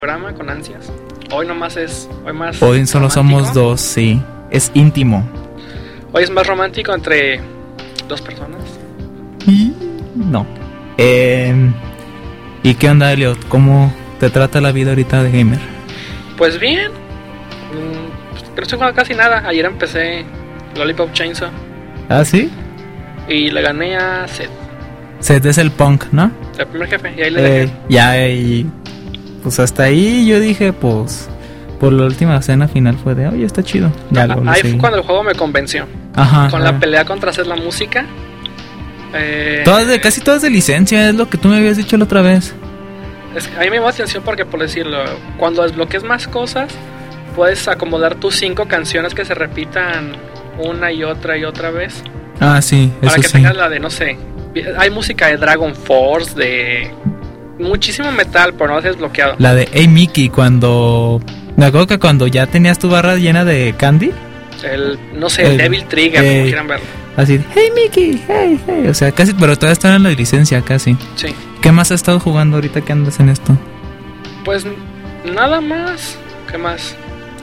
Programa con ansias. Hoy nomás es. Hoy solo somos dos, sí. Es íntimo. Hoy es más romántico entre dos personas. No. ¿Y qué onda, Elliot? ¿Cómo te trata la vida ahorita de gamer? Pues bien. Pero no estoy jugando casi nada. Ayer empecé Lollipop Chainsaw. ¿Ah, sí? Y le gané a Seth. Seth es el punk, ¿no? El primer jefe. Y ahí le dejé. Y pues hasta ahí yo dije, pues, por la última escena final fue de, oye, está chido. Ya ahí fue cuando el juego me convenció. Ajá. Con la pelea contra Seth, la música. Casi todas de licencia, es lo que tú me habías dicho la otra vez. A mí me llamó la atención porque, por decirlo, cuando desbloquees más cosas, puedes acomodar tus 5 canciones que se repitan una y otra vez. Ah, sí, para eso que sí. tengas la de, no sé, hay música de Dragon Force, de muchísimo metal, pero no has desbloqueado. La de Hey Mickey, cuando... Me acuerdo que cuando ya tenías tu barra llena de candy. El Devil Trigger, como quieran verlo. Así, hey Mickey, hey. O sea, casi, pero todavía están en la licencia, casi. Sí. ¿Qué más has estado jugando ahorita que andas en esto? Pues nada más. ¿Qué más?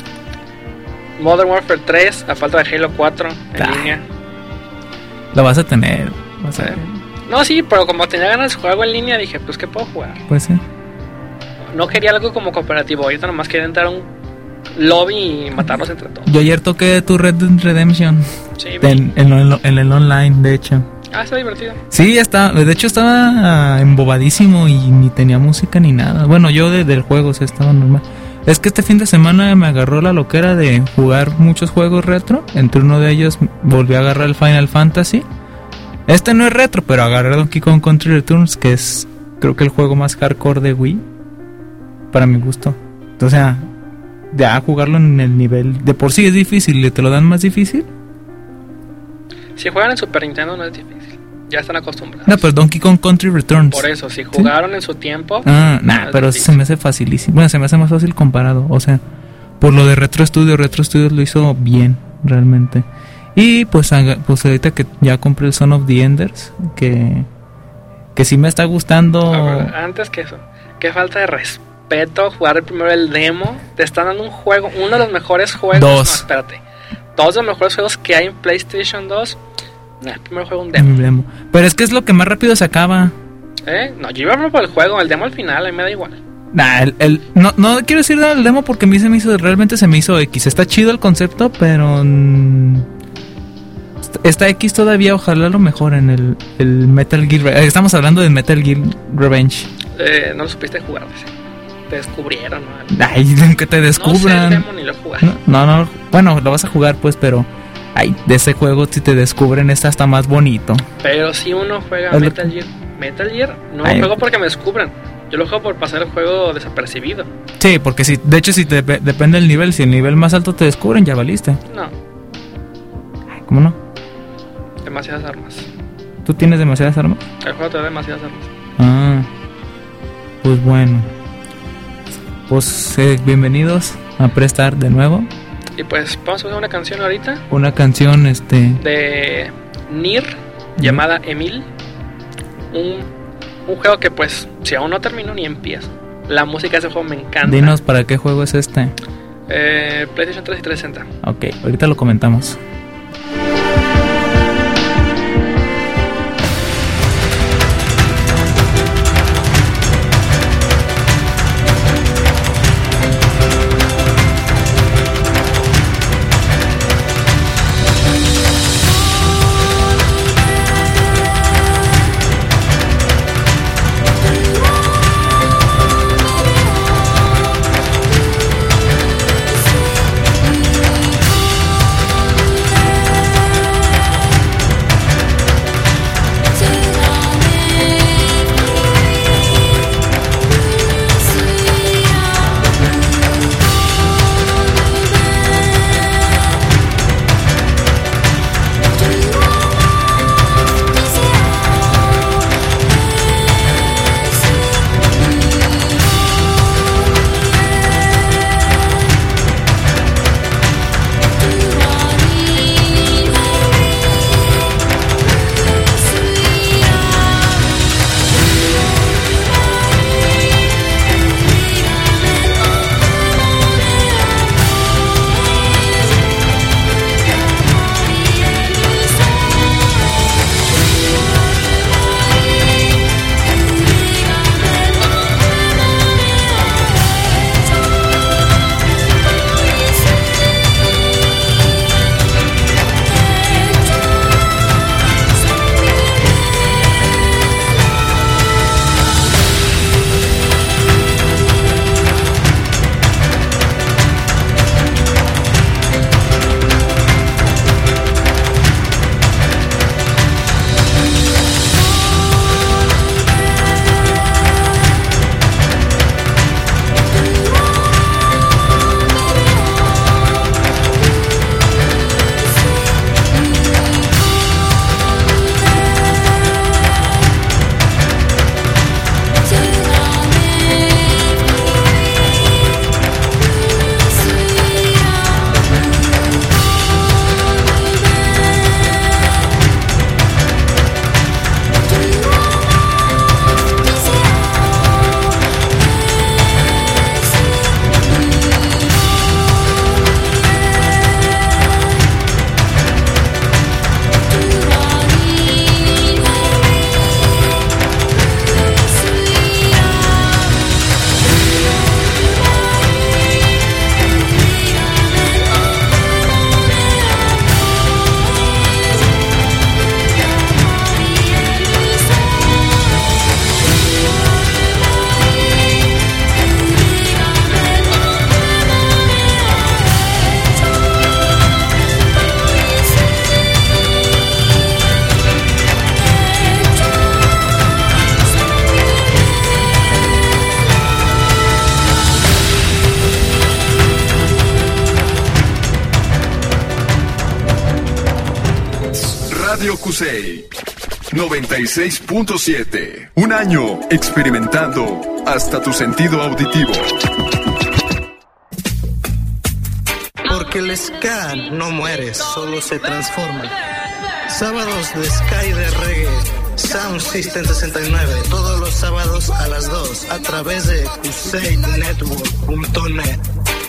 Modern Warfare 3, a falta de Halo 4 en línea. Lo vas a tener. No, sí, pero como tenía ganas de jugar algo en línea, dije, pues, ¿qué puedo jugar? Pues sí. No quería algo como cooperativo, ahorita nomás quería entrar a un lobby y matarlos entre todos. Yo ayer toqué tu Red Dead Redemption. Sí, en el online, de hecho. Ah, está divertido. Sí, de hecho estaba embobadísimo y ni tenía música ni nada. Bueno, yo del juego, o sea, estaba normal. Es que este fin de semana me agarró la loquera de jugar muchos juegos retro. Entre uno de ellos volví a agarrar el Final Fantasy. Este no es retro, pero agarré Donkey Kong Country Returns, que es, creo que el juego más hardcore de Wii, para mi gusto. O sea, ya jugarlo en el nivel de por sí es difícil, ¿y te lo dan más difícil? Si juegan en Super Nintendo no es difícil, ya están acostumbrados. No, pero Donkey Kong Country Returns. Por eso, si jugaron en su tiempo. Pero se me hace facilísimo. Bueno, se me hace más fácil comparado. O sea, por lo de Retro Studios lo hizo bien, realmente. Y pues ahorita que ya compré el Son of the Enders, que sí me está gustando. Ver, antes que eso, qué falta de respeto jugar primero el demo. Te están dando un juego, uno de los mejores juegos. Dos. No, espérate. Todos los mejores juegos que hay en PlayStation 2. El primer juego un demo. Pero es que es lo que más rápido se acaba. No, yo iba por el juego, el demo al final, a mí me da igual. No quiero decir el demo porque a mí realmente se me hizo X. Está chido el concepto, pero está X todavía, ojalá lo mejoren el Metal Gear. Estamos hablando de Metal Gear Revenge. No lo supiste jugar, te descubrieron, ¿no? Ay, que te descubran. No sé el demo ni lo jugué. No, bueno, lo vas a jugar pues, pero de ese juego si te descubren está hasta más bonito. Pero si uno juega Metal Gear no lo juego porque me descubran. Yo lo juego por pasar el juego desapercibido. Sí, porque de hecho si depende del nivel, si el nivel más alto te descubren, ya valiste. No. ¿Cómo no? Demasiadas armas. ¿Tú tienes demasiadas armas? El juego te da demasiadas armas. Pues bueno. Pues bienvenidos a Prestar de nuevo. Y pues vamos a usar una canción ahorita. Una canción de Nier, llamada Emil. Un juego que pues si aún no termino ni empiezo. La música de ese juego me encanta. Dinos para qué juego es este. PlayStation 3 y 360. Ok, ahorita lo comentamos. Radio Kusei 96.7. Un año experimentando hasta tu sentido auditivo. Porque el ska no muere, solo se transforma. Sábados de ska y de reggae, Sound System 69, todos los sábados a las 2, a través de kuseinetwork.net.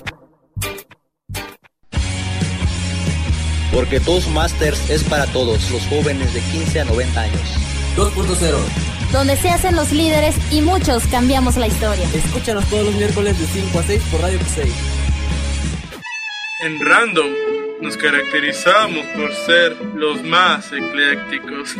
Porque Toastmasters es para todos, los jóvenes de 15 a 90 años. 2.0, donde se hacen los líderes y muchos cambiamos la historia. Escúchanos todos los miércoles de 5 a 6 por Radio Kusei. En Random nos caracterizamos por ser los más eclécticos.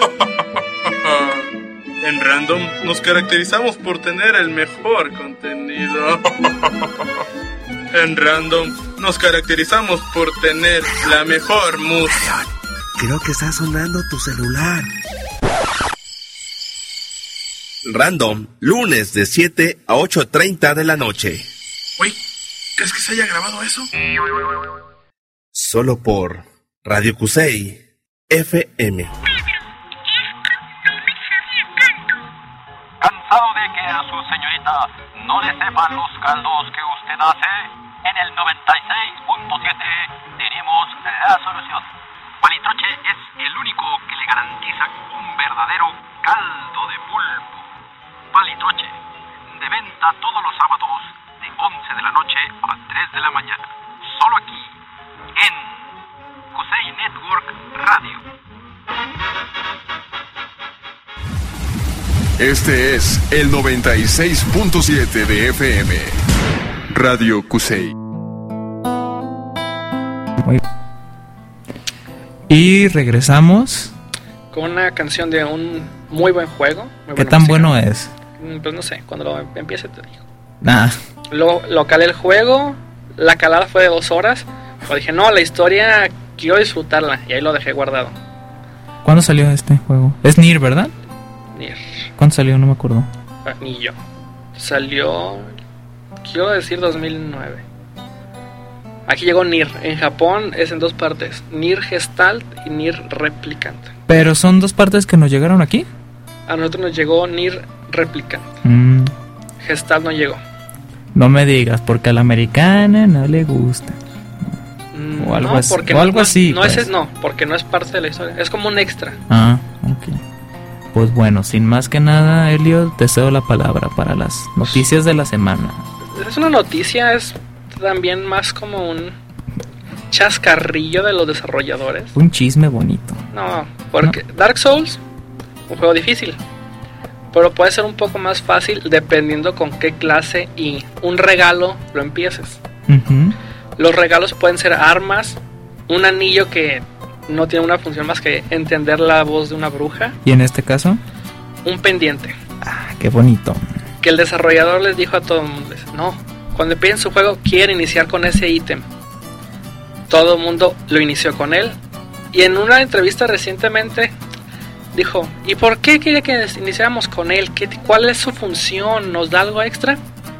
En Random nos caracterizamos por tener el mejor contenido. En Random nos caracterizamos por tener la mejor música. Creo que está sonando tu celular. Random, lunes de 7 a 8:30 de la noche. Uy, ¿crees que se haya grabado eso? Solo por Radio Kusei FM. ¿Cansado de que a su señorita no le sepan los caldos que usted hace? En el 96.7 tenemos la solución. Palitroche es el único que le garantiza un verdadero caldo de pulpo. Palitroche, de venta todos los sábados de 11 de la noche a 3 de la mañana. Solo aquí, en Kusei Network Radio. Este es el 96.7 de FM. Radio Kusei. Y regresamos. Con una canción de un muy buen juego. ¿Qué tan bueno es? Pues no sé, cuando lo empiece te digo. Lo calé el juego, la calada fue de 2 horas. Pero dije, no, la historia quiero disfrutarla. Y ahí lo dejé guardado. ¿Cuándo salió este juego? Es Nier, ¿verdad? Nier. ¿Cuándo salió? No me acuerdo. Ni yo. Salió, quiero decir 2009. Aquí llegó Nier. En Japón es en 2 partes. Nier Gestalt y Nier Replicant. ¿Pero son 2 partes que nos llegaron aquí? A nosotros nos llegó Nier Replicant. Gestalt no llegó. No me digas, porque a la americana no le gusta. O algo así. O algo así. No, pues. No, porque no es parte de la historia. Es como un extra. Ah, ok. Pues bueno, sin más que nada, Elliot, te cedo la palabra para las noticias de la semana. Es una noticia, es también más como un chascarrillo de los desarrolladores. Un chisme bonito. No, porque Dark Souls, un juego difícil, pero puede ser un poco más fácil dependiendo con qué clase y un regalo lo empieces. Los regalos pueden ser armas, un anillo que no tiene una función más que entender la voz de una bruja. ¿Y en este caso? Un pendiente. Ah, qué bonito. Que el desarrollador les dijo a todo el mundo, no, cuando piden su juego quieren iniciar con ese ítem. Todo el mundo lo inició con él. Y en una entrevista recientemente dijo, ¿y por qué quería que iniciáramos con él? ¿Cuál es su función? ¿Nos da algo extra?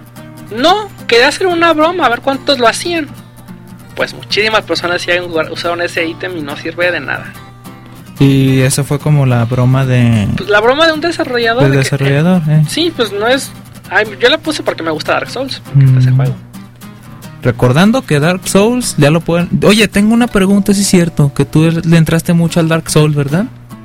No, quería hacer una broma, a ver cuántos lo hacían. Pues muchísimas personas sí usaron ese ítem y no sirve de nada. Y eso fue como la broma de... Pues la broma de un desarrollador. Del desarrollador, Sí, pues no es... yo la puse porque me gusta Dark Souls, ese juego. Recordando que Dark Souls ya lo pueden... Oye, tengo una pregunta, si es cierto, que tú le entraste mucho al Dark Souls, ¿verdad?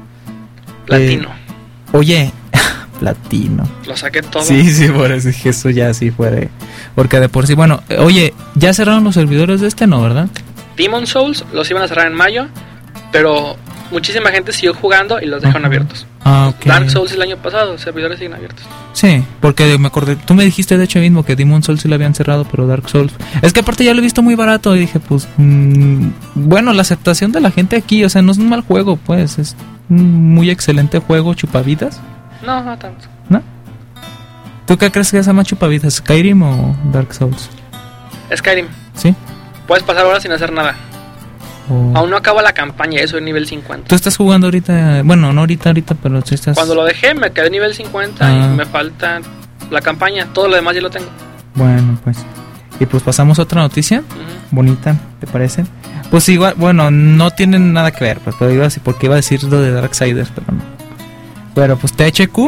Platino. Oye... Platino. Lo saqué todo. Sí, por eso dije, eso ya sí fue. Porque de por sí, bueno, oye, ya cerraron los servidores de este, ¿no, verdad? Demon Souls los iban a cerrar en mayo, pero muchísima gente siguió jugando y los dejaron abiertos. Okay. Dark Souls el año pasado, los servidores siguen abiertos. Sí, porque me acordé, tú me dijiste de hecho mismo que Demon Souls sí lo habían cerrado, pero Dark Souls... Es que aparte ya lo he visto muy barato y dije, pues, bueno, la aceptación de la gente aquí, o sea, no es un mal juego, pues, es un muy excelente juego, chupavidas. No tanto. ¿No? ¿Tú qué crees que es más chupavidas, Skyrim o Dark Souls? Skyrim. ¿Sí? Puedes pasar horas sin hacer nada. Aún no acabo la campaña, eso es nivel 50. ¿Tú estás jugando ahorita? Bueno, no ahorita, pero sí estás... Cuando lo dejé me quedé nivel 50 y me falta la campaña, todo lo demás ya lo tengo. Bueno, pues... Y pues pasamos a otra noticia, bonita, ¿te parece? Pues igual, bueno, no tienen nada que ver, pues, pero iba a decir, porque iba a decir lo de Darksiders, pero no. Bueno, pues THQ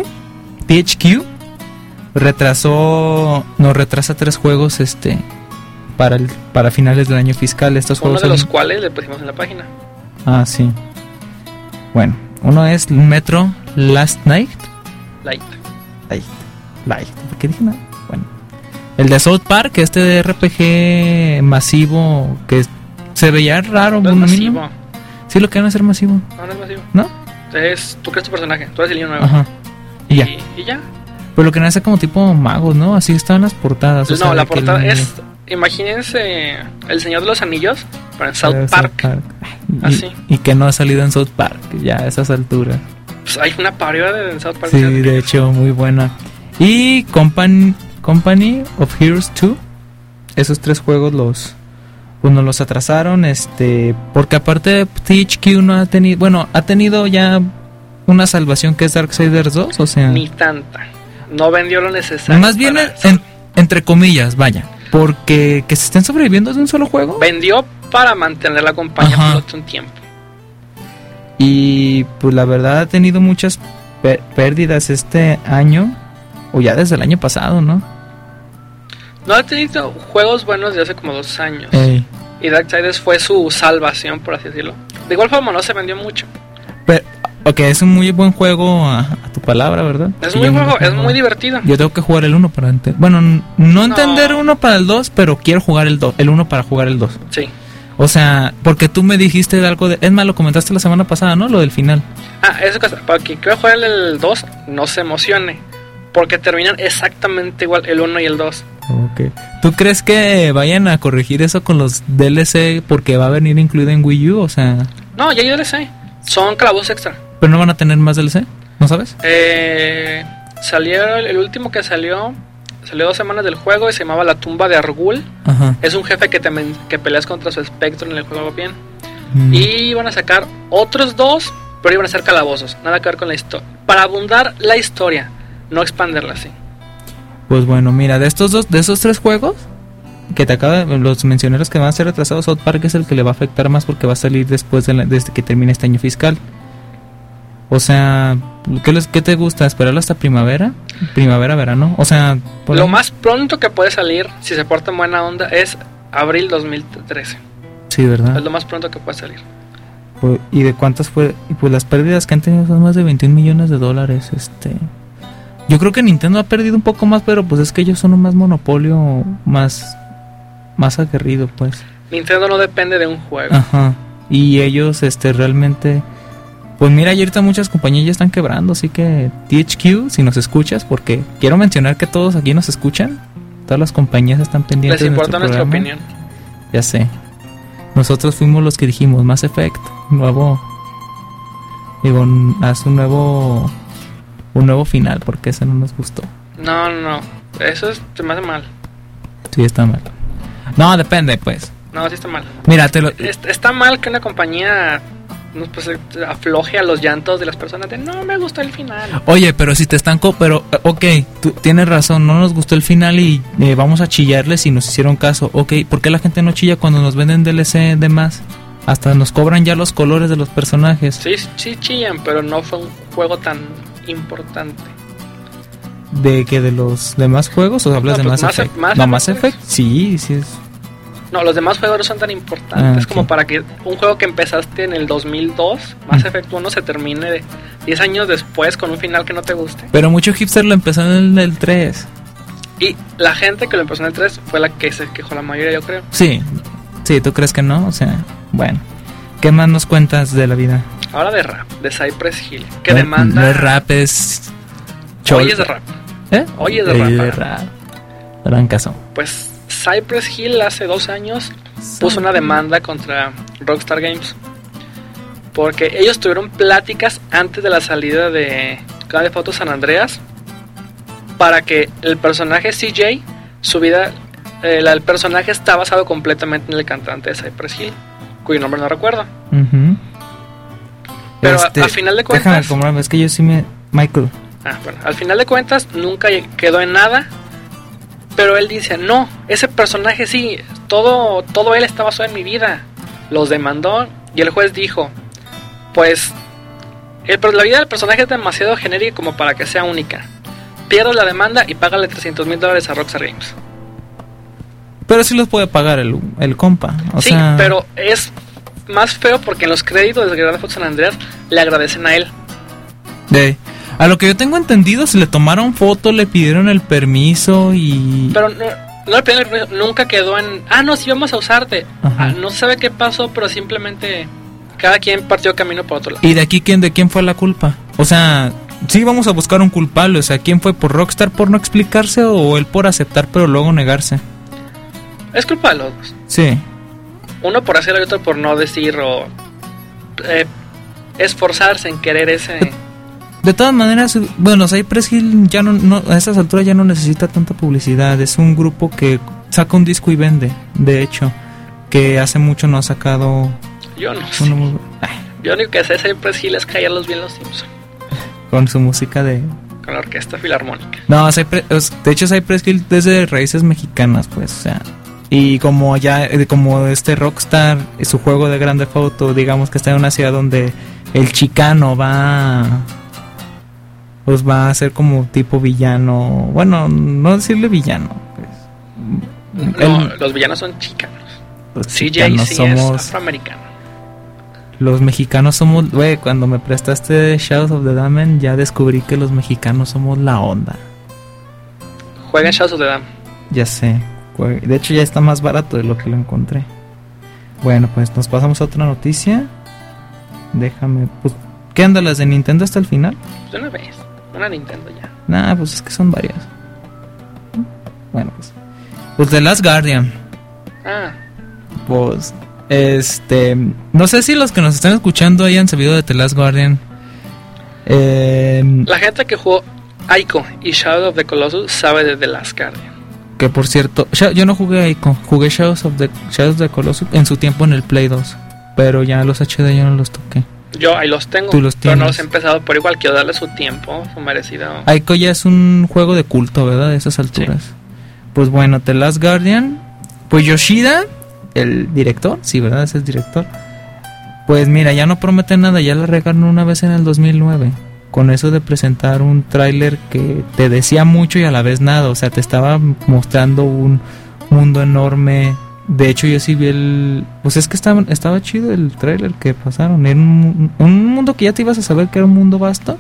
nos retrasa 3 juegos para finales del año fiscal. Estos uno juegos de los cuales le pusimos en la página. Ah, sí. Bueno, uno es Metro Last Night. Light. ¿Por qué dije nada? Bueno, el de South Park, de RPG masivo, que se veía raro. No es masivo. Sí, lo quieren hacer masivo. No es masivo. ¿No? Tú crees tu personaje, tú eres el niño nuevo. Ajá. Y ya. Y ya. Pero lo que hace como tipo magos, ¿no? Así están las portadas. No, la portada es... Imagínense El Señor de los Anillos, pero en South Park. Así. Y que no ha salido en South Park, ya a esas alturas. Pues hay una parodia de South Park. Sí, de hecho, muy buena. Y Company of Heroes 2. Esos 3 juegos los atrasaron, porque aparte THQ no ha tenido... Bueno, ha tenido ya una salvación que es Darksiders 2, o sea... Ni tanta. No vendió lo necesario. Más bien, entre comillas, vaya. Porque que se estén sobreviviendo de un solo juego. Vendió para mantener la compañía por un tiempo. Y pues la verdad ha tenido muchas pérdidas este año. O ya desde el año pasado, ¿no? No ha tenido juegos buenos de hace como 2 años. Y Darksiders fue su salvación, por así decirlo. De igual forma no se vendió mucho. Pero, ok, es un muy buen juego a tu palabra, ¿verdad? Es muy juego, es muy divertido. Yo tengo que jugar el 1 para entender. Bueno, no entender uno para el 2, pero quiero jugar el 1 para jugar el 2. Sí. O sea, porque tú me dijiste de algo de... Es más, lo comentaste la semana pasada, ¿no? Lo del final. Eso que para quien quiera jugar el 2, no se emocione. Porque terminan exactamente igual el 1 y el 2. Ok. ¿Tú crees que vayan a corregir eso con los DLC porque va a venir incluido en Wii U? O sea... No, ya hay DLC. Son calabozos extra. ¿Pero no van a tener más DLC? ¿No sabes? Salió el último que salió 2 semanas del juego y se llamaba La Tumba de Argul. Ajá. Es un jefe que peleas contra su espectro en el juego bien. Y van a sacar otros 2, pero iban a ser calabozos. Nada que ver con la historia. Para abundar la historia, no expanderla así. Pues bueno, mira, de esos 3 juegos que te acaba de, los mencioné, los que van a ser retrasados, South Park es el que le va a afectar más porque va a salir después desde que termine este año fiscal. O sea, ¿qué te gusta? ¿Esperarlo hasta primavera? Verano. O sea, lo más pronto que puede salir, si se porta en buena onda, es abril 2013. Sí, ¿verdad? Es lo más pronto que puede salir. ¿Y de cuántas fue? Y pues las pérdidas que han tenido son más de $21 millones. Yo creo que Nintendo ha perdido un poco más, pero pues es que ellos son un más monopolio, más aguerrido, pues. Nintendo no depende de un juego. Ajá. Y ellos realmente... Pues mira, ahorita muchas compañías ya están quebrando, así que THQ, si nos escuchas, porque quiero mencionar que todos aquí nos escuchan, todas las compañías están pendientes. Les importa nuestra opinión. Ya sé. Nosotros fuimos los que dijimos Mass Effect, haz un nuevo final, porque ese no nos gustó. No, eso se me hace mal. Sí, está mal. No, depende, pues. No, sí está mal. Mira, está mal que una compañía afloje a los llantos de las personas de no me gustó el final. Oye, pero si te están ok, tú tienes razón, no nos gustó el final y vamos a chillarles si nos hicieron caso. Ok, ¿por qué la gente no chilla cuando nos venden DLC de más? Hasta nos cobran ya los colores de los personajes. Sí chillan, pero no fue un juego tan importante. ¿De que de los demás juegos o hablas de Mass Effect? Mass Effect sí es. No, los demás juegos no son tan importantes como para que un juego que empezaste en el 2002, Mass Effect 1, se termine 10 años después con un final que no te guste. Pero mucho hipster lo empezó en el 3. Y la gente que lo empezó en el 3 fue la que se quejó, la mayoría, yo creo. Sí, ¿tú crees que no? O sea, bueno. ¿Qué más nos cuentas de la vida? Ahora de rap, de Cypress Hill, que demanda... No es rap, es... Hoy es de rap. Hoy es de rap. Gran caso. Pues... Cypress Hill hace 2 años puso una demanda contra Rockstar Games porque ellos tuvieron pláticas antes de la salida de Grand Theft Auto San Andreas para que el personaje CJ, su vida, el personaje está basado completamente en el cantante de Cypress Hill, cuyo nombre no recuerdo. Pero al final de cuentas... Déjame comprarme, es que yo sí Michael. Bueno, al final de cuentas nunca quedó en nada. Pero él dice, no, ese personaje sí, todo él está basado en mi vida. Los demandó y el juez dijo, pues la vida del personaje es demasiado genérica como para que sea única. Pierdes la demanda y págale $300,000 a Rockstar Games. Pero sí los puede pagar el compa. Sí, pero es más feo porque en los créditos de Grand Theft Auto San Andreas le agradecen a él. A lo que yo tengo entendido, se le tomaron fotos, le pidieron el permiso y... Pero no le pidieron el permiso, nunca quedó en... no, sí vamos a usarte. No se sabe qué pasó, pero simplemente cada quien partió camino por otro lado. ¿Y de quién fue la culpa? O sea, sí vamos a buscar un culpable. O sea, ¿quién fue? ¿Por Rockstar por no explicarse o él por aceptar pero luego negarse? Es culpa de los dos. Sí. Uno por hacerlo y otro por no decir o esforzarse en querer ese... De todas maneras, bueno, Cypress Hill ya no a esas alturas ya no necesita tanta publicidad. Es un grupo que saca un disco y vende. De hecho, que hace mucho no ha sacado... Yo no sé. Yo lo único que sé Cypress Hill es callarlos bien los Simpsons. Con su música con la orquesta filarmónica. No, de hecho Cypress Hill es de raíces mexicanas, pues, o sea... Y como Rockstar, su juego de Grand Theft Auto, digamos que está en una ciudad donde el chicano va a ser como tipo villano. Bueno, no decirle villano, pues. No, los villanos son chicanos. Los CJ chicanos sí somos es afroamericano. Los mexicanos somos, cuando me prestaste Shadows of the Damned ya descubrí que los mexicanos somos la onda. Juega Shadows of the Damned. Ya sé. De hecho ya está más barato de lo que lo encontré. Bueno, pues nos pasamos a otra noticia. Déjame, pues, ¿qué anda las de Nintendo hasta el final? De una vez, una Nintendo ya. Nah, pues es que son varias. Bueno, pues The Last Guardian. Pues, no sé si los que nos están escuchando hayan sabido de The Last Guardian. La gente que jugó Ico y Shadow of the Colossus sabe de The Last Guardian. Que por cierto, yo no jugué Ico, jugué Shadows of the Colossus en su tiempo en el Play 2, pero ya los HD yo no los toqué. Yo ahí los tengo, pero no los he empezado por igual, quiero darle su tiempo, su merecido. Ico ya es un juego de culto, ¿verdad? De esas alturas. Sí. Pues bueno, The Last Guardian, pues Yoshida, el director, sí, ¿verdad? Ese es el director. Pues mira, ya no promete nada, ya la regaron una vez en el 2009. Con eso de presentar un tráiler que te decía mucho y a la vez nada, o sea, te estaba mostrando un mundo enorme. De hecho, yo sí vi pues es que estaba chido el tráiler que pasaron. Era un mundo que ya te ibas a saber que era un mundo vasto.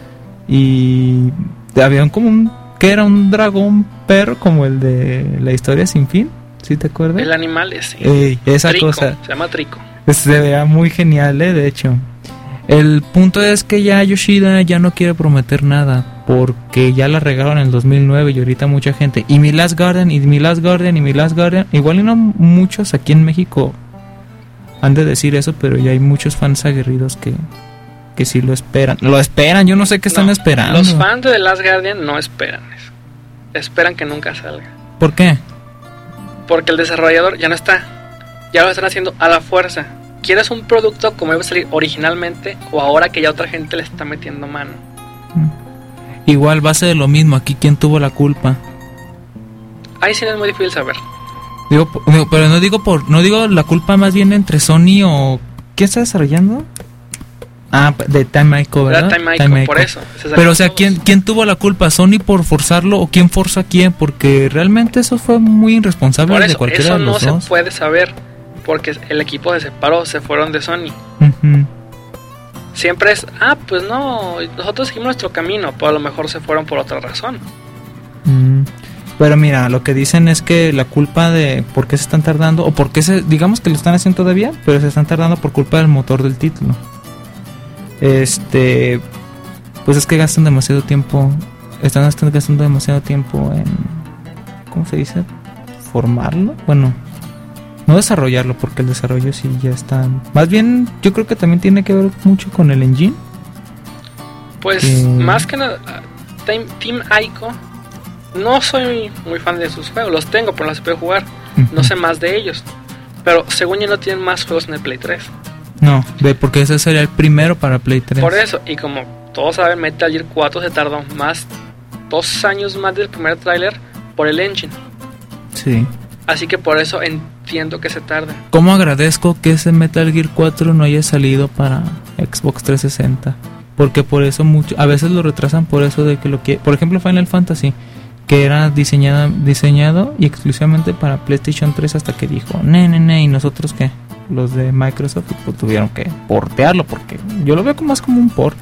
Y había que era un dragón perro como el de La Historia Sin Fin, ¿sí te acuerdas? El animal ese. Esa Trico, cosa. Se llama Trico. Se veía muy genial, de hecho. El punto es que ya Yoshida ya no quiere prometer nada porque ya la regaron en el 2009 y ahorita mucha gente y mi Last Guardian, igual y no muchos aquí en México han de decir eso, pero ya hay muchos fans aguerridos que sí lo esperan, yo no sé qué están esperando. Los fans de The Last Guardian no esperan eso, esperan que nunca salga. ¿Por qué? Porque el desarrollador ya no está, ya lo están haciendo a la fuerza. ¿Quieres un producto como iba a salir originalmente o ahora que ya otra gente le está metiendo mano? Igual va a ser lo mismo. Aquí, ¿quién tuvo la culpa? Ahí sí no es muy difícil saber. Pero no digo la culpa más bien entre Sony o... ¿Quién está desarrollando? De Time Ico, ¿verdad? Time Ico, por eso. Pero o sea, ¿quién tuvo la culpa? ¿Sony por forzarlo o quién forzó a quién? Porque realmente eso fue muy irresponsable de cualquiera de los dos. Eso no se puede saber. Porque el equipo se separó, se fueron de Sony. Siempre es, pues no, nosotros seguimos nuestro camino, pero a lo mejor se fueron por otra razón. Pero mira, lo que dicen es que la culpa de por qué se están tardando, o por qué digamos que lo están haciendo todavía, pero se están tardando por culpa del motor del título. Pues es que gastan demasiado tiempo, están gastando demasiado tiempo en, ¿cómo se dice? Formarlo, bueno. No desarrollarlo, porque el desarrollo sí ya está... Más bien, yo creo que también tiene que ver mucho con el engine. Pues, más que nada, Team Ico, no soy muy fan de sus juegos. Los tengo, pero no los puedo jugar. No sé más de ellos. Pero, según yo, no tienen más juegos en el Play 3. No, porque ese sería el primero para Play 3. Por eso, y como todos saben, Metal Gear 4 se tardó 2 años más del primer tráiler por el engine. Sí. Así que por eso entiendo que se tarda. ¿Cómo agradezco que ese Metal Gear 4 no haya salido para Xbox 360? Porque por eso a veces lo retrasan por eso de que lo que... Por ejemplo, Final Fantasy, que era diseñado y exclusivamente para PlayStation 3 hasta que dijo, y nosotros ¿qué? Los de Microsoft pues, tuvieron que portearlo, porque yo lo veo más como un port.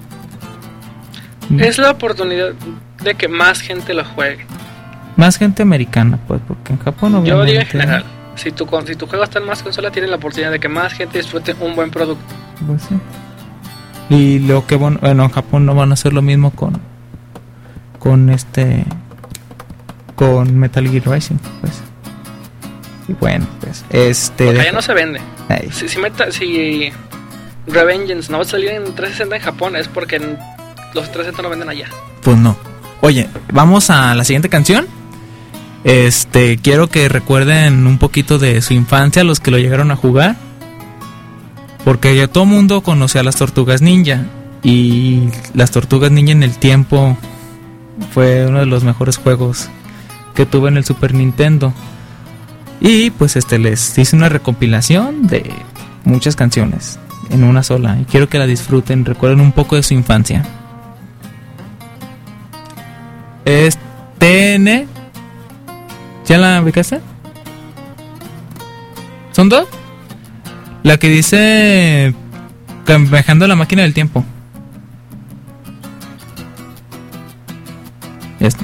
Es la oportunidad de que más gente lo juegue. Más gente americana, pues, porque en Japón obviamente... Yo digo en general, si tu juego está en más consola, tienes la oportunidad de que más gente disfrute un buen producto. Pues sí. Y lo que bueno, en Japón no van a hacer lo mismo con Metal Gear Rising, pues. Y bueno, pues porque allá no se vende. Si Revengeance no va a salir en 360 en Japón, es porque los 360 no venden allá. Pues no. Oye, vamos a la siguiente canción. Quiero que recuerden un poquito de su infancia, los que lo llegaron a jugar. Porque ya todo mundo conoce a las Tortugas Ninja. Y las Tortugas Ninja en el tiempo fue uno de los mejores juegos que tuve en el Super Nintendo. Y pues les hice una recopilación de muchas canciones en una sola. Y quiero que la disfruten, recuerden un poco de su infancia. TN. ¿Ya la ubicaste? ¿Son dos? La que dice Viajando la máquina del tiempo. Ya está.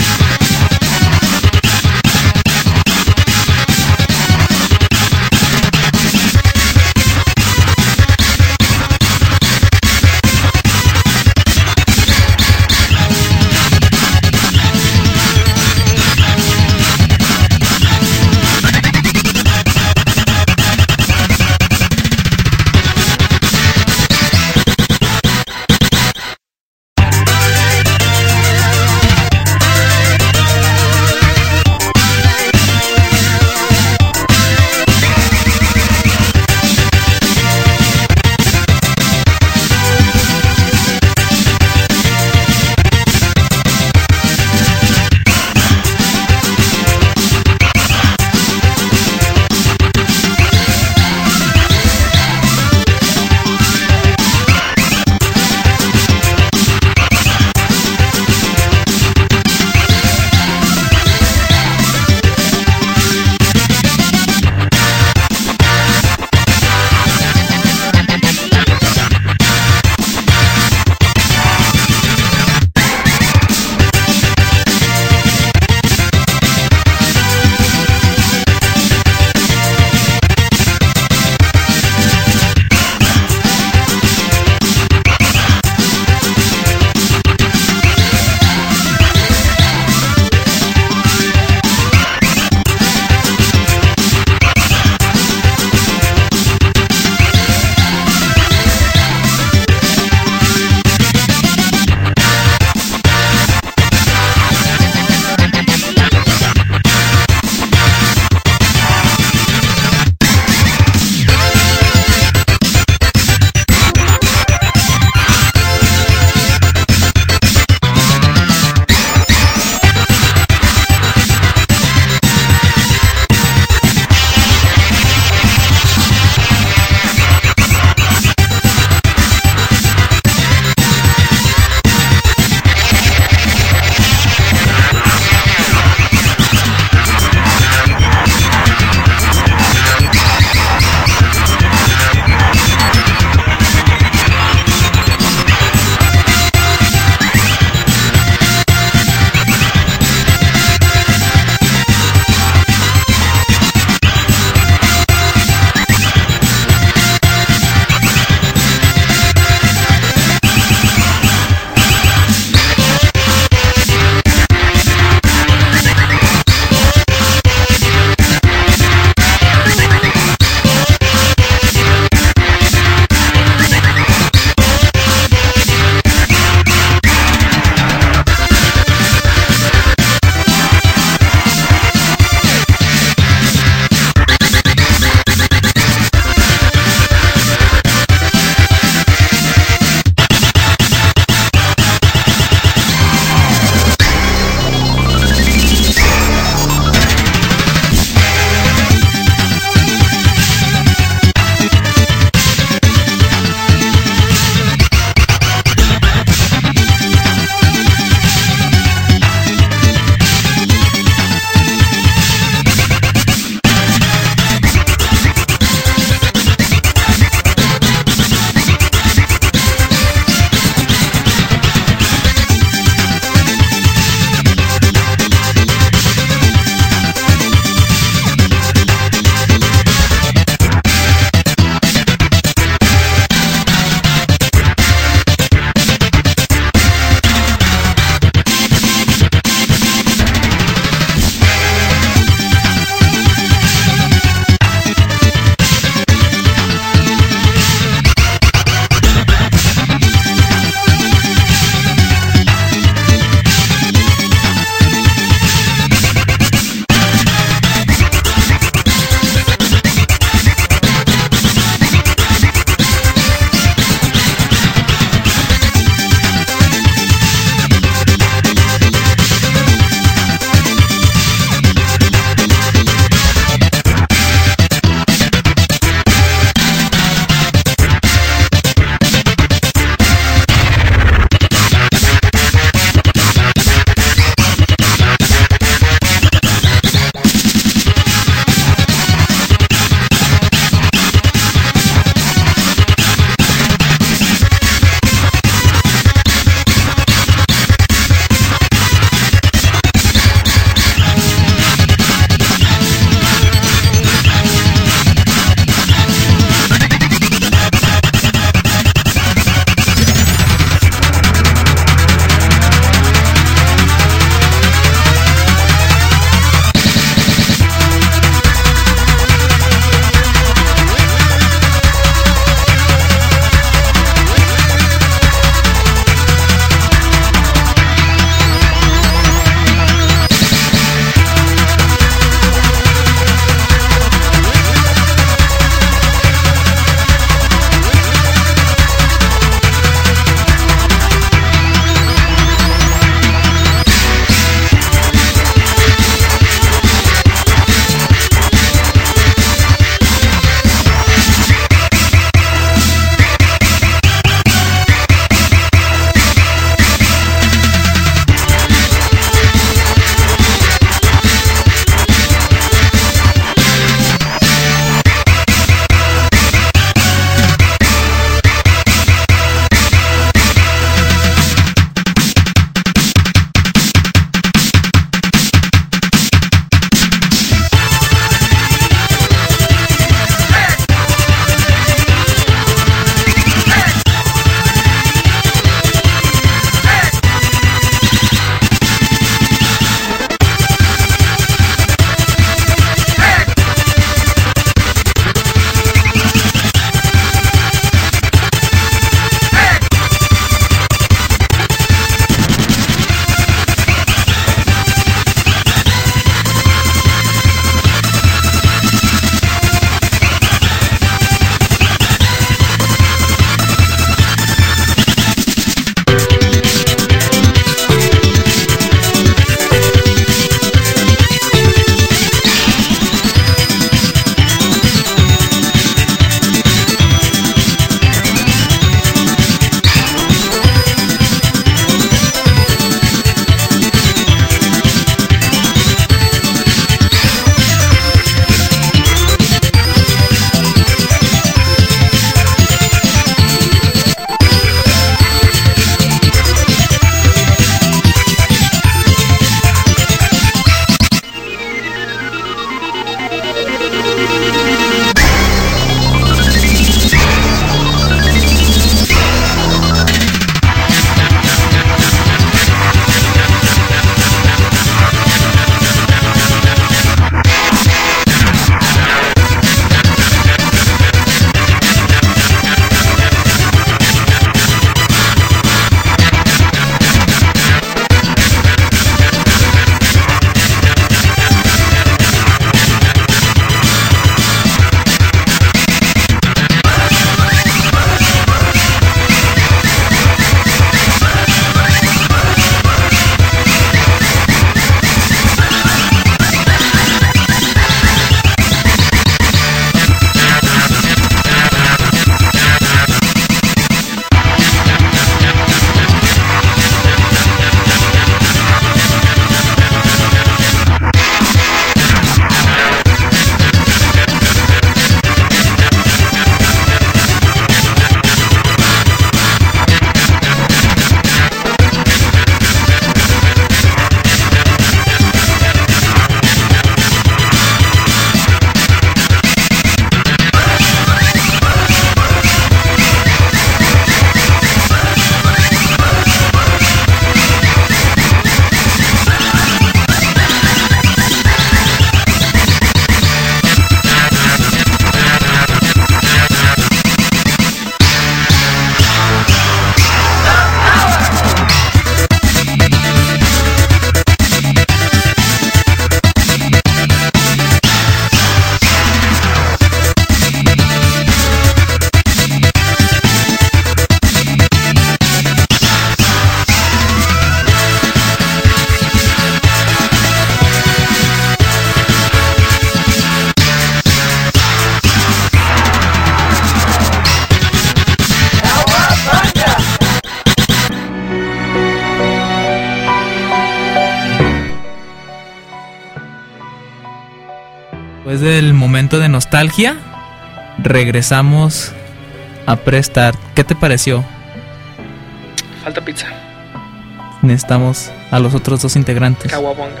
Después del momento de nostalgia, regresamos a Prestart. ¿Qué te pareció? Falta pizza. Necesitamos a los otros dos integrantes. Kawabonga.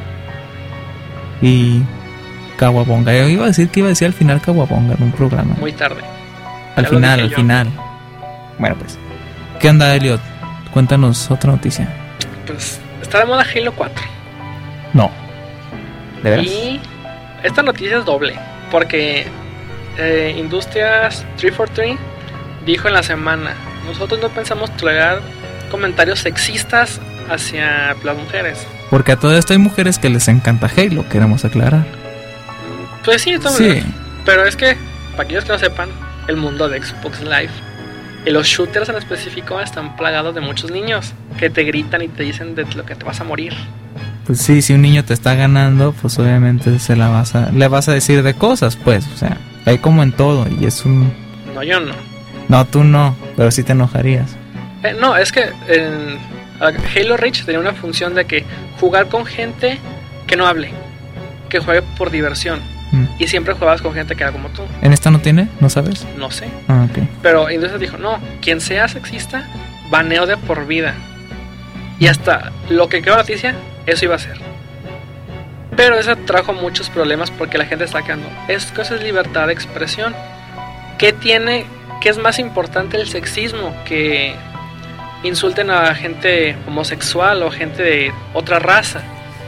Y Kawabonga. Yo iba a decir al final Kawabonga en un programa. Muy tarde. Al final. Bueno, pues. ¿Qué onda, Elliot? Cuéntanos otra noticia. Pues está de moda Halo 4. No. ¿De veras? Y esta noticia es doble. Porque Industrias 343 dijo en la semana: nosotros no pensamos tolerar comentarios sexistas hacia las mujeres. Porque a todo esto hay mujeres que les encanta Halo, queremos aclarar. Pues sí, sí. Pero es que, para aquellos que no sepan, el mundo de Xbox Live y los shooters en específico están plagados de muchos niños que te gritan y te dicen de lo que te vas a morir. Pues sí, si un niño te está ganando, pues obviamente le vas a decir de cosas, pues, o sea, hay como en todo y es un... No, yo no. No, tú no, pero sí te enojarías. No, es que Halo Reach tenía una función de que jugar con gente que no hable, que juegue por diversión. Y siempre jugabas con gente que era como tú. ¿En esta no tiene? ¿No sabes? No sé. Ah, ok. Pero entonces dijo, no, quien sea sexista, baneo de por vida. Y hasta lo que quedó noticia, eso iba a ser. Pero eso trajo muchos problemas porque la gente está quedando. Esto es libertad de expresión. ¿Qué es más importante el sexismo? Que insulten a gente homosexual o gente de otra raza.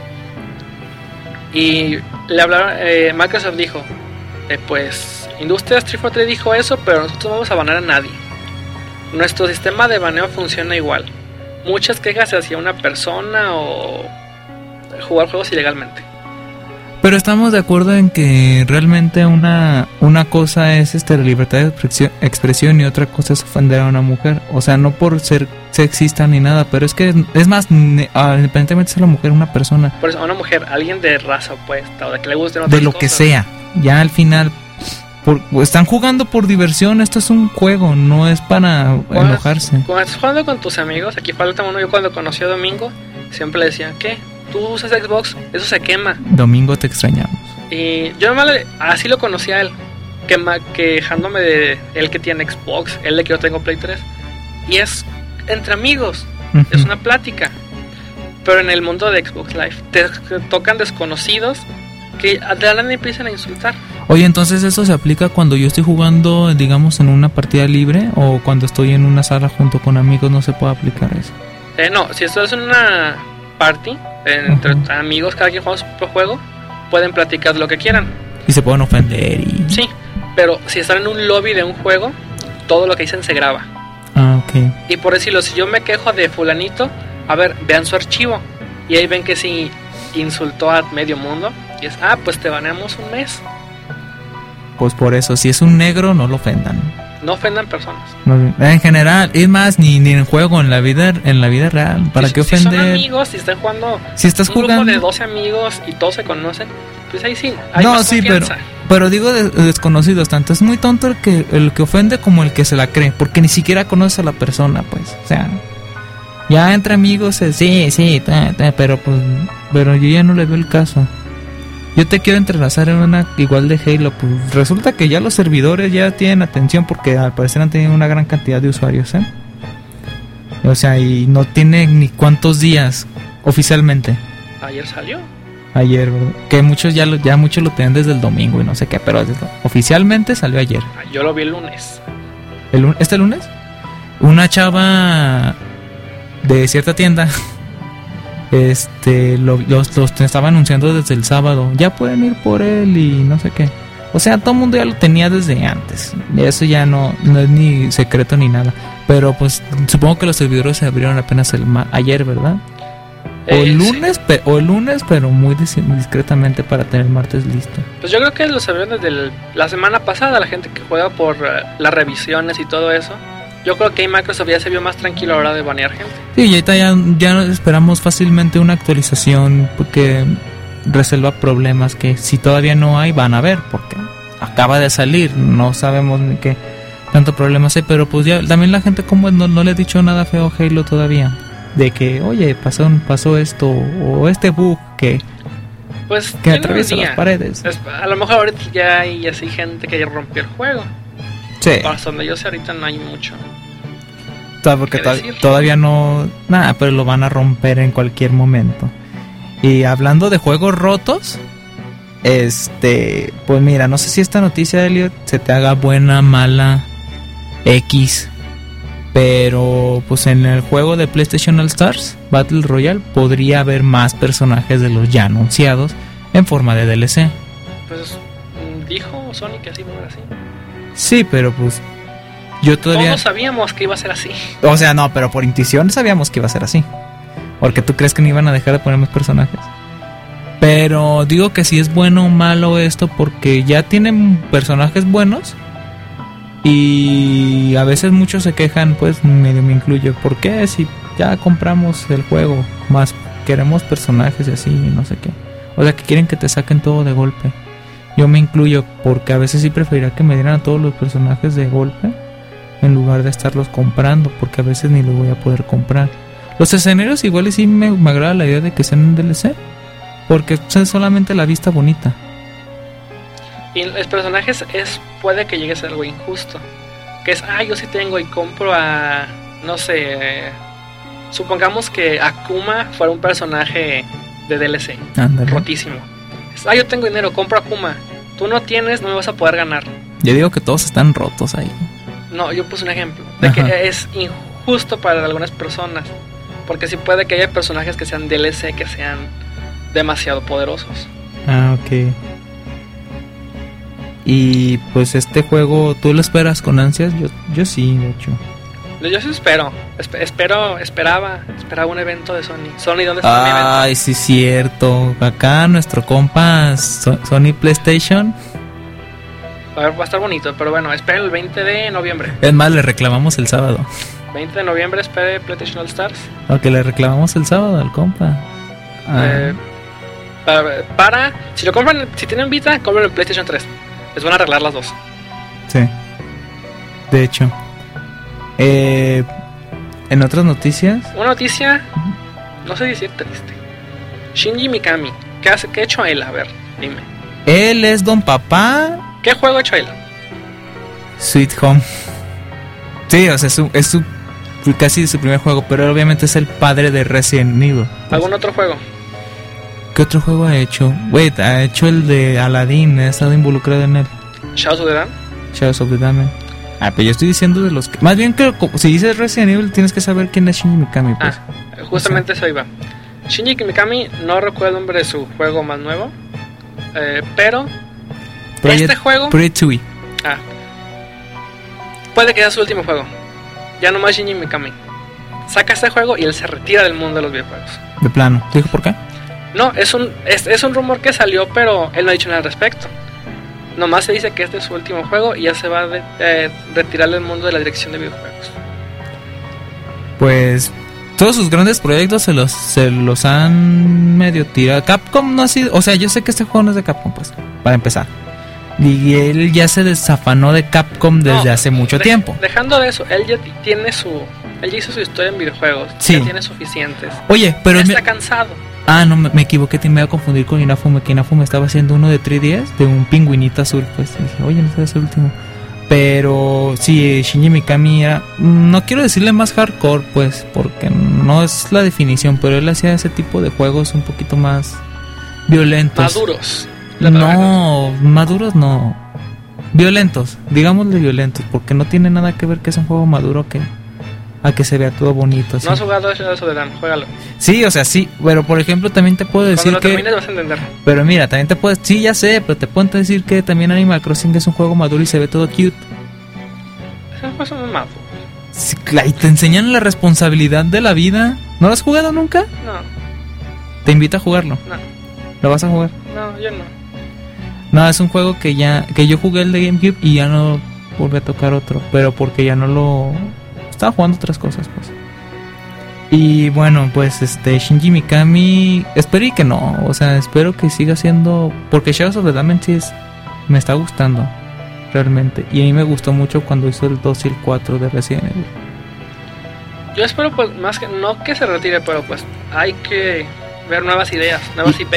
Y le hablaron, Microsoft dijo, pues Industrias 343 dijo eso, pero nosotros no vamos a banear a nadie. Nuestro sistema de baneo funciona igual. Muchas quejas hacia una persona o jugar juegos ilegalmente. Pero estamos de acuerdo en que realmente una cosa es la libertad de expresión y otra cosa es ofender a una mujer. O sea, no por ser sexista ni nada, pero es que es más, independientemente de ser la mujer, una persona. Por eso, una mujer, alguien de raza opuesta o de que le guste de lo que sea. Ya al final, están jugando por diversión. Esto es un juego, no es para enojarse. Cuando estás jugando con tus amigos, aquí falta uno. Yo cuando conocí a Domingo, siempre le decía, ¿qué? Tú usas Xbox, eso se quema. Domingo, te extrañamos. Y yo así lo conocí a él, quejándome de él que tiene Xbox, él de que yo tengo Play 3. Y es entre amigos, es una plática. Pero en el mundo de Xbox Live te tocan desconocidos que de la nada empiezan a insultar. Oye, entonces eso se aplica cuando yo estoy jugando, digamos, en una partida libre, o cuando estoy en una sala junto con amigos. No se puede aplicar eso. No, si estás en una party entre amigos, cada quien juega su propio juego, pueden platicar lo que quieran y se pueden ofender sí, pero si están en un lobby de un juego, todo lo que dicen se graba. Ok. Y por decirlo, si yo me quejo de fulanito, a ver, vean su archivo y ahí ven que sí insultó a medio mundo y es, pues te baneamos un mes. Pues por eso, si es un negro, no lo ofendan. No ofendan personas. En general, es más, ni en juego, en la vida real. ¿Para qué ofender? Si son amigos, si están jugando, si estás jugando grupo de 12 amigos y todos se conocen, pues ahí sí, hay no, más sí, confianza. pero digo desconocidos, tanto es muy tonto el que ofende como el que se la cree, porque ni siquiera conoce a la persona, pues, o sea, ya entre amigos, pero yo ya no le veo el caso. Yo te quiero entrelazar en una igual de Halo, pues resulta que ya los servidores ya tienen atención porque al parecer han tenido una gran cantidad de usuarios, O sea, y no tiene ni cuántos días oficialmente. Ayer salió. Ayer, ¿verdad? Que muchos ya muchos lo tenían desde el domingo y no sé qué, pero oficialmente salió ayer. Yo lo vi el lunes. ¿Este lunes? Una chava de cierta tienda los estaba anunciando desde el sábado. Ya pueden ir por él y no sé qué. O sea, todo el mundo ya lo tenía desde antes. Eso ya no es ni secreto ni nada. Pero pues supongo que los servidores se abrieron apenas ayer, ¿verdad? O el lunes, pero muy discretamente para tener el martes listo. Pues yo creo que los abrieron desde la semana pasada. La gente que juega por las revisiones y todo eso. Yo creo que Microsoft ya se vio más tranquilo a la hora de banear gente. Sí, y ahorita ya esperamos fácilmente una actualización porque resuelva problemas que si todavía no hay, van a haber, porque acaba de salir, no sabemos ni qué tanto problemas hay, pero pues ya también la gente como no le ha dicho nada feo a Halo todavía, de que, oye, pasó esto, o este bug que Pues que atraviesa las paredes. A lo mejor ahorita ya hay así gente que ya rompió el juego. Sí. Hasta donde yo sé ahorita no hay mucho. Porque todavía no... Nada, pero lo van a romper en cualquier momento. Y hablando de juegos rotos, pues mira, no sé si esta noticia, Elliot, se te haga buena, mala, X. Pero pues en el juego de PlayStation All Stars Battle Royale podría haber más personajes de los ya anunciados en forma de DLC. Pues dijo Sony que así iba a ser así. Sí, pero pues yo todavía... Todos sabíamos que iba a ser así. O sea, no, pero por intuición sabíamos que iba a ser así. Porque tú crees que no iban a dejar de poner más personajes. Pero digo que si es bueno o malo esto, porque ya tienen personajes buenos. Y a veces muchos se quejan, pues medio me incluyo. ¿Por qué? Si ya compramos el juego, más queremos personajes y así, no sé qué. O sea, que quieren que te saquen todo de golpe. Yo me incluyo porque a veces sí preferiría que me dieran a todos los personajes de golpe en lugar de estarlos comprando, porque a veces ni los voy a poder comprar. Los escenarios igual y sí me agrada la idea de que sean en DLC, porque es solamente la vista bonita. Y los personajes puede que llegue a ser algo injusto. Que es, yo sí tengo y compro a, no sé, supongamos que Akuma fuera un personaje de DLC. Ándale. Rotísimo. Yo tengo dinero, compro a Akuma. Tú no tienes, no me vas a poder ganar. Yo digo que todos están rotos ahí. No, yo puse un ejemplo de que es injusto para algunas personas. Porque sí puede que haya personajes que sean DLC, que sean demasiado poderosos. Ok. Y pues este juego, ¿tú lo esperas con ansias? Yo sí, de hecho. Yo sí esperaba un evento de Sony. Sony, ¿dónde está mi evento? Ay, sí, cierto. Acá nuestro compa Sony PlayStation. A ver, va a estar bonito, pero bueno, esperen el 20 de noviembre. Es más, le reclamamos el sábado. 20 de noviembre, espere PlayStation All Stars. Ok, le reclamamos el sábado al compa. Si lo compran, si tienen Vita, compren en PlayStation 3. Les van a arreglar las dos. Sí. De hecho. En otras noticias. Una noticia, no sé decir triste. Shinji Mikami, ¿qué ha hecho él? A ver, dime. Él es Don Papá. ¿Qué juego ha hecho él? Sweet Home. Sí, o sea, es casi su primer juego, pero obviamente es el padre de Resident Evil. ¿Algún otro juego? ¿Qué otro juego ha hecho? Wait, ha hecho el de Aladdin, ha estado involucrado en él. Shadows of the Dam. Shadows of the Dam. Pero yo estoy diciendo de los que... Más bien que si dices Resident Evil tienes que saber quién es Shinji Mikami, pues. Justamente eso iba. Shinji Mikami, no recuerdo el nombre de su juego más nuevo, pero este juego... Project 2. Puede que sea su último juego. Ya no más Shinji Mikami. Saca este juego y él se retira del mundo de los videojuegos. De plano. ¿Te dijo por qué? No, es un rumor que salió, pero él no ha dicho nada al respecto. Nomás se dice que este es su último juego y ya se va a retirar del mundo de la dirección de videojuegos. Pues todos sus grandes proyectos se los han medio tirado. Capcom no ha sido... O sea, yo sé que este juego no es de Capcom, pues, para empezar. Y él ya se desafanó de Capcom desde hace mucho tiempo. Dejando de eso, él ya tiene él ya hizo su historia en videojuegos. Sí. Ya tiene suficientes. Oye, pero... Ya está cansado. No, me equivoqué, me iba a confundir con Inafume. Que Inafume estaba haciendo uno de 3DS, de un pingüinito azul. Pues dije, oye, no es el último. Pero sí, Shinji Mikami era... No quiero decirle más hardcore, pues, porque no es la definición. Pero él hacía ese tipo de juegos un poquito más violentos. Maduros. No, maduros no. Violentos, digámosle violentos. Porque no tiene nada que ver que es un juego maduro a que se vea todo bonito. No has jugado Shadows of the Dam, juégalo. Sí, o sea, sí, pero por ejemplo también te puedo decir cuando lo termines vas a entender. Pero mira, también te puedes... Sí, ya sé, pero te puedo decir que también Animal Crossing es un juego maduro y se ve todo cute. Esos juegos son maduros. Sí, y te enseñan la responsabilidad de la vida. ¿No lo has jugado nunca? No. Te invito a jugarlo. No. ¿Lo vas a jugar? No, yo no. No, es un juego que yo jugué el de GameCube y ya no volví a tocar otro, pero porque ya no lo... Estaba jugando otras cosas, pues. Y bueno, pues Shinji Mikami, espero y que no, o sea, espero que siga siendo, porque Shadows of the Dam sí me está gustando realmente, y a mí me gustó mucho cuando hizo el 2 y el 4 de Resident Evil. Yo espero pues más que no que se retire, pero pues hay que ver nuevas ideas, nuevas IPs.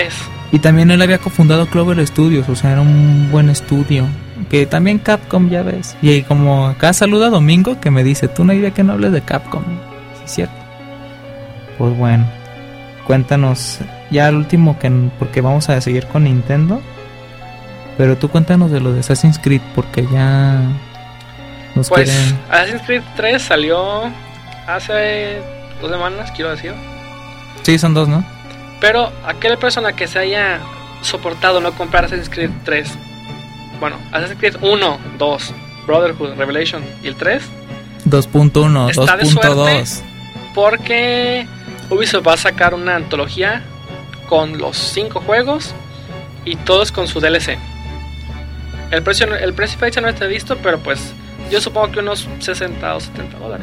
Y también él había cofundado Clover Studios, o sea, era un buen estudio. Que también Capcom, ya ves. Y como acá saluda a Domingo, que me dice, tú no hay día que no hables de Capcom. Sí, es cierto. Pues bueno, cuéntanos ya el último, porque vamos a seguir con Nintendo. Pero tú cuéntanos de lo de Assassin's Creed, porque ya nos pues quieren... Assassin's Creed 3 salió hace 2 semanas, quiero decir. Sí, son 2, ¿no? Pero aquella persona que se haya soportado no comprar Assassin's Creed 3, bueno, Assassin's Creed 1, 2, Brotherhood, Revelation y el 3 2.1, está de 2.2, porque Ubisoft va a sacar una antología con los 5 juegos y todos con su DLC. El precio fecha no está visto, pero pues yo supongo que unos 60 o 70 dólares.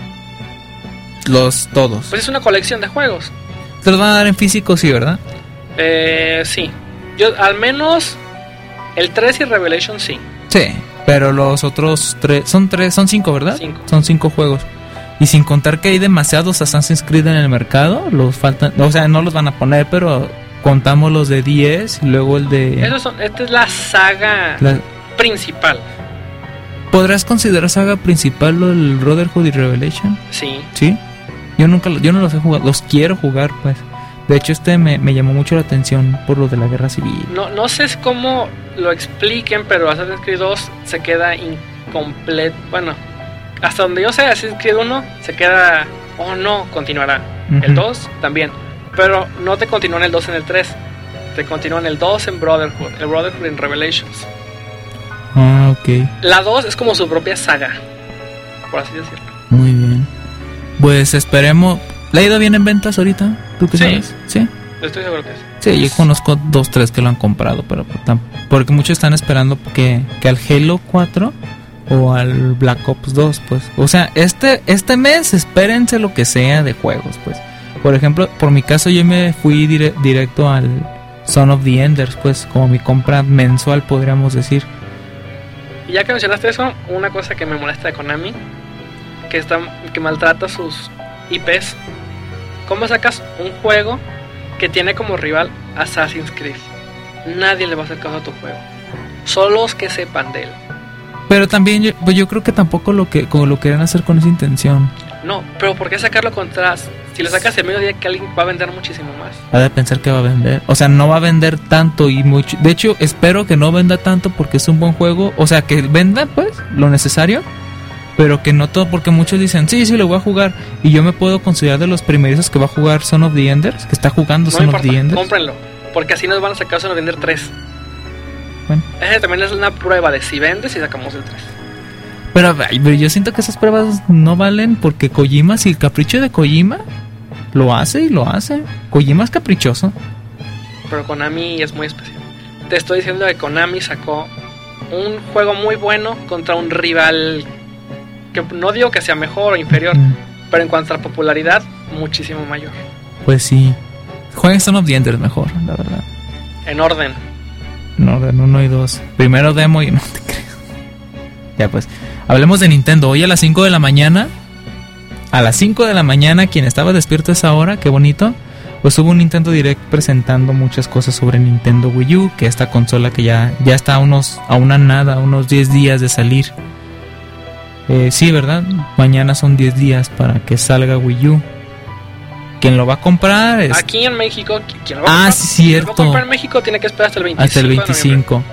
Los todos. Pues es una colección de juegos. Te los van a dar en físico, sí, ¿verdad? Sí. Yo al menos el 3 y Revelation sí. Sí, pero los otros 3 son 5, ¿verdad? 5. Son 5 juegos. Y sin contar que hay demasiados Assassin's Creed en el mercado, los faltan, o sea, no los van a poner, pero contamos los de 10 y luego el de... Esta es la saga principal. ¿Podrás considerar saga principal lo del Brotherhood y Revelation? Sí. ¿Sí? Yo no los he jugado, los quiero jugar, pues. De hecho, me llamó mucho la atención por lo de la guerra civil. No sé cómo lo expliquen, pero Assassin's Creed 2 se queda incompleto. Bueno, hasta donde yo sé, Assassin's Creed 1 se queda... no, continuará. Uh-huh. El 2 también. Pero no te continúa en el 2 en el 3. Te continúa en el 2 en Brotherhood. El Brotherhood en Revelations. Ah, ok. La 2 es como su propia saga, por así decirlo. Muy bien. Pues esperemos. ¿Le ha ido bien en ventas ahorita? ¿Tú qué sabes? ¿Sí? Estoy seguro que sí. Sí, yo conozco 2-3 que lo han comprado, pero porque muchos están esperando que al Halo 4 o al Black Ops 2, pues. O sea, este mes espérense lo que sea de juegos, pues. Por ejemplo, por mi caso yo me fui directo al Son of the Enders, pues, como mi compra mensual, podríamos decir. Y ya que mencionaste eso, una cosa que me molesta de Konami, que maltrata sus IPs. ¿Cómo sacas un juego que tiene como rival Assassin's Creed? Nadie le va a hacer caso a tu juego, solo los que sepan de él. Pero también yo creo que tampoco lo querían hacer con esa intención. No, pero ¿por qué sacarlo contra? Si lo sacas el mediodía, que alguien va a vender muchísimo más. Ha de pensar que va a vender. O sea, no va a vender tanto y mucho. De hecho, espero que no venda tanto porque es un buen juego. O sea, que venda, pues, lo necesario. Pero que no todo, porque muchos dicen, sí, lo voy a jugar. Y yo me puedo considerar de los primerizos que va a jugar Son of the Enders. Que está jugando Son of the Enders. Cómprenlo, porque así nos van a sacar Son of the Enders 3. Bueno. Esa también es una prueba de si vendes y sacamos el 3. Pero yo siento que esas pruebas no valen porque Kojima, si el capricho de Kojima lo hace y lo hace. Kojima es caprichoso. Pero Konami es muy especial. Te estoy diciendo que Konami sacó un juego muy bueno contra un rival que no digo que sea mejor o inferior, pero en cuanto a popularidad, muchísimo mayor. Pues sí. Jueguen Son of the Enders mejor, la verdad. En orden. En orden, 1 y 2. Primero demo y no te creas. Ya pues, hablemos de Nintendo. Hoy a las 5 de la mañana. A las 5 de la mañana, quien estaba despierto a esa hora, qué bonito. Pues hubo un Nintendo Direct presentando muchas cosas sobre Nintendo Wii U. Que esta consola que ya está a unos 10 días de salir. Sí, ¿verdad? Mañana son 10 días para que salga Wii U. Quien lo va a comprar es... Aquí en México, ¿quién lo va a comprar? Sí, cierto. Quien lo va a comprar en México tiene que esperar hasta el 25. Hasta el 25.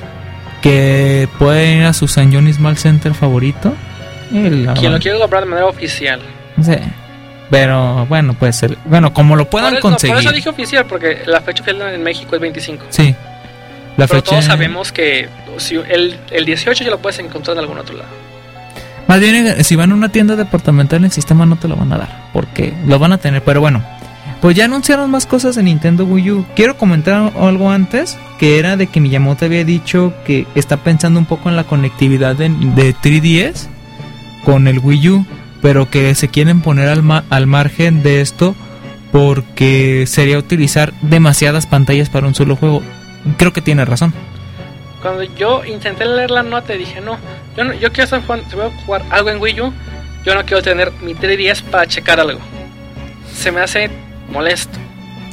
Que pueden ir a su San Johnny Mall Center favorito. Quien lo quiere comprar de manera oficial. Sí. Pero bueno, puede ser. Bueno, como lo puedan conseguir. Por eso dije oficial, porque la fecha oficial en México es 25. Sí. Pero todos sabemos que si el 18 ya lo puedes encontrar en algún otro lado. Más bien, si van a una tienda departamental, el sistema no te lo van a dar, porque lo van a tener. Pero bueno, pues ya anunciaron más cosas de Nintendo Wii U. Quiero comentar algo antes, que era de que Miyamoto había dicho que está pensando un poco en la conectividad de 3DS con el Wii U, pero que se quieren poner al margen de esto porque sería utilizar demasiadas pantallas para un solo juego. Creo que tiene razón. Cuando yo intenté leer la nota dije, yo quiero estar jugando, si voy a jugar algo en Wii U, yo no quiero tener mi 3DS para checar algo. Se me hace molesto.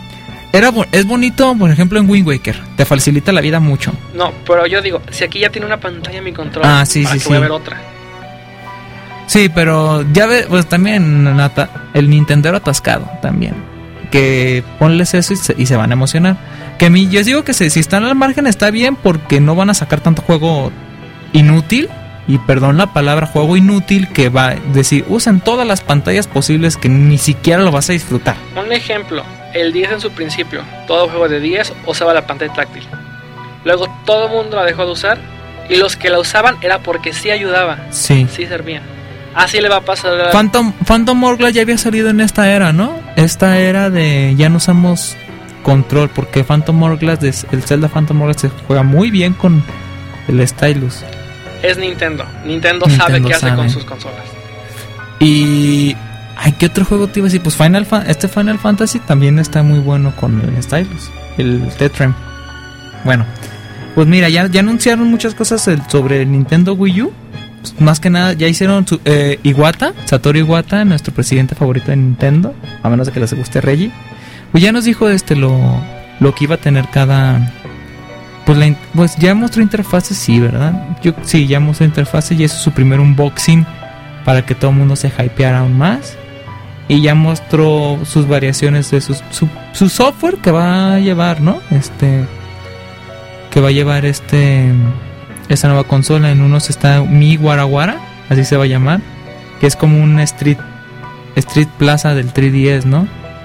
es bonito, por ejemplo, en Wind Waker. Te facilita la vida mucho. No, pero yo digo, si aquí ya tiene una pantalla mi control, sí, ¿para sí, qué sí. voy a ver otra? Sí, pero ya ves, pues también el Nintendero atascado también. Que ponles eso y se van a emocionar. Que a mí, yo digo que si están al margen está bien, porque no van a sacar tanto juego inútil. Y perdón la palabra juego inútil, que va a decir, usan todas las pantallas posibles que ni siquiera lo vas a disfrutar. Un ejemplo, el 10 en su principio, todo juego de 10 usaba la pantalla táctil. Luego todo el mundo la dejó de usar, y los que la usaban era porque sí ayudaba, sí servía. Así le va a pasar a... Phantom Hourglass ya había salido en esta era, ¿no? Esta era de ya no usamos control, porque Phantom Hourglass, el Zelda Phantom Hourglass se juega muy bien con el stylus. Es Nintendo sabe qué hace con sus consolas. Y... ay, ¿qué otro juego te iba a decir? Pues Final Fantasy también está muy bueno con el stylus, el Tetrem. Bueno, pues mira, ya anunciaron muchas cosas sobre el Nintendo Wii U. Pues más que nada, ya hicieron Satoru Iwata, nuestro presidente favorito de Nintendo, a menos de que les guste Reggie. Pues ya nos dijo lo que iba a tener cada... Pues ya mostró interfaces, sí, ¿verdad? Sí, ya mostró interfaces y eso es su primer unboxing para que todo el mundo se hypeara aún más. Y ya mostró sus variaciones de su software que va a llevar, ¿no? Que va a llevar esta nueva consola. En unos está Mi Warawara, así se va a llamar, que es como un Street Plaza del 3DS, ¿no?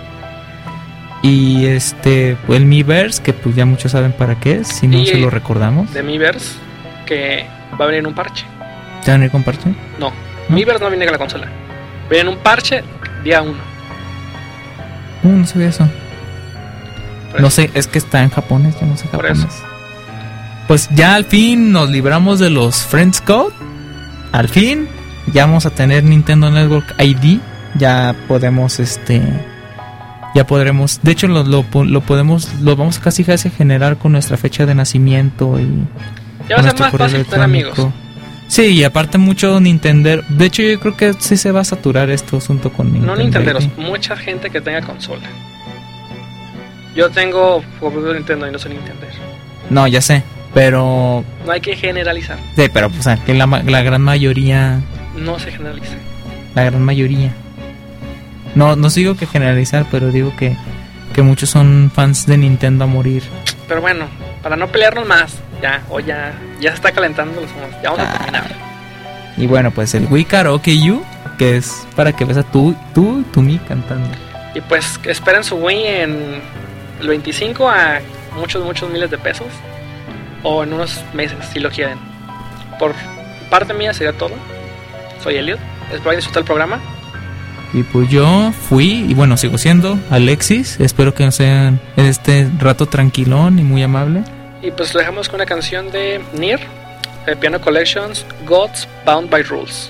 Y el Miiverse, que pues ya muchos saben para qué es, si no se lo recordamos. De Miiverse, que va a venir en un parche. ¿Ya va a venir con parche? No, Miiverse no viene con la consola. Viene en un parche día 1. No sabía eso. No sé, es que está en japonés, yo no sé japonés. Pues ya al fin nos libramos de los Friends Code. Al fin ya vamos a tener Nintendo Network ID. Ya podemos ya podremos, de hecho lo vamos casi a generar con nuestra fecha de nacimiento y ya va a ser más fácil tener amigos. Sí, y aparte mucho Nintendo. De hecho yo creo que sí se va a saturar esto asunto con Nintendo. No Nintenderos, mucha gente que tenga consola. Yo tengo juegos de Nintendo y no soy Nintendo. No, ya sé, pero no hay que generalizar. Sí, pero pues que la gran mayoría no se generaliza. La gran mayoría. No digo que generalizar, pero digo que muchos son fans de Nintendo a morir. Pero bueno, para no pelearnos más, ya se está calentando los humos. Ya vamos a terminar. Y bueno, pues el Wii Karaoke U, que es para que ves a tú mi cantando. Y pues esperen su Wii en el 25 a muchos miles de pesos. O en unos meses, si lo quieren. Por parte mía sería todo. Soy Elliot, espero que disfruten el programa. Y pues yo fui, y bueno, sigo siendo Alexis. Espero que sean este rato tranquilón y muy amable. Y pues lo dejamos con una canción de Nier, Piano Collections, Gods Bound by Rules.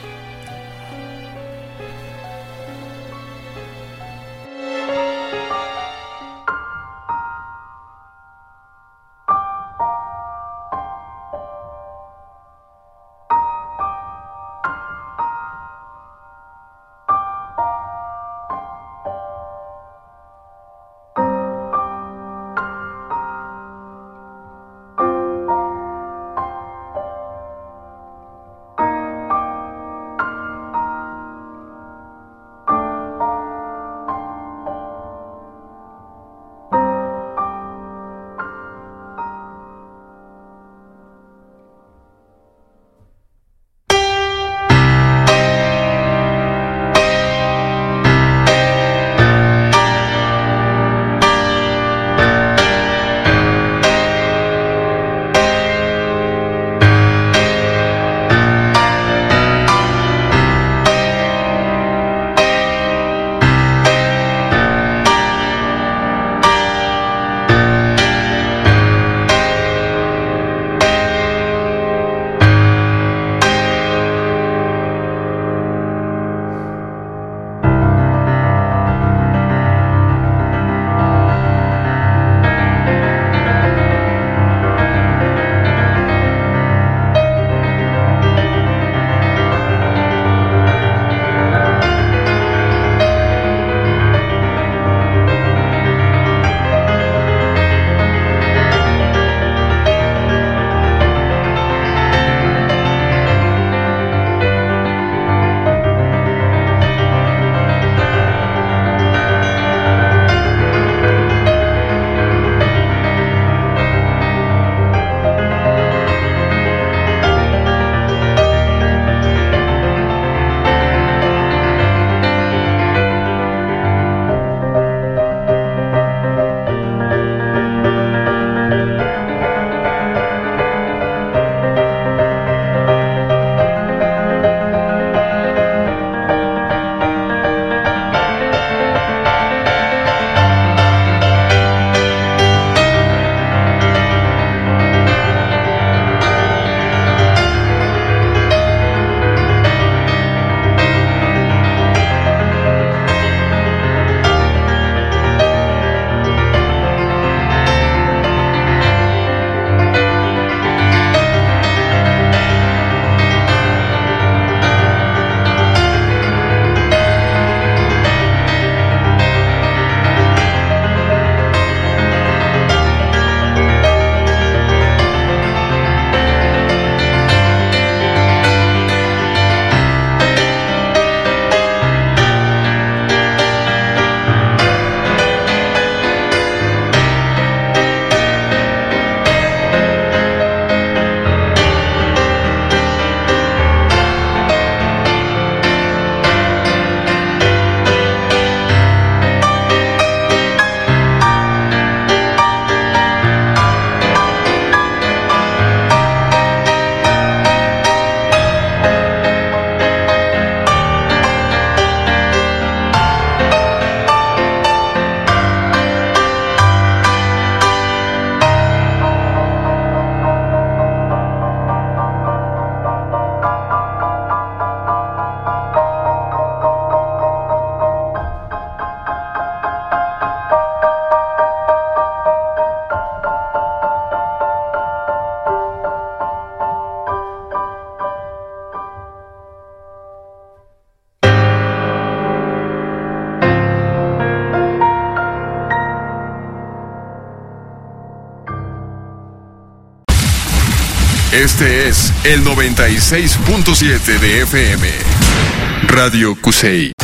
Este es el 96.7 de FM. Radio Cusey.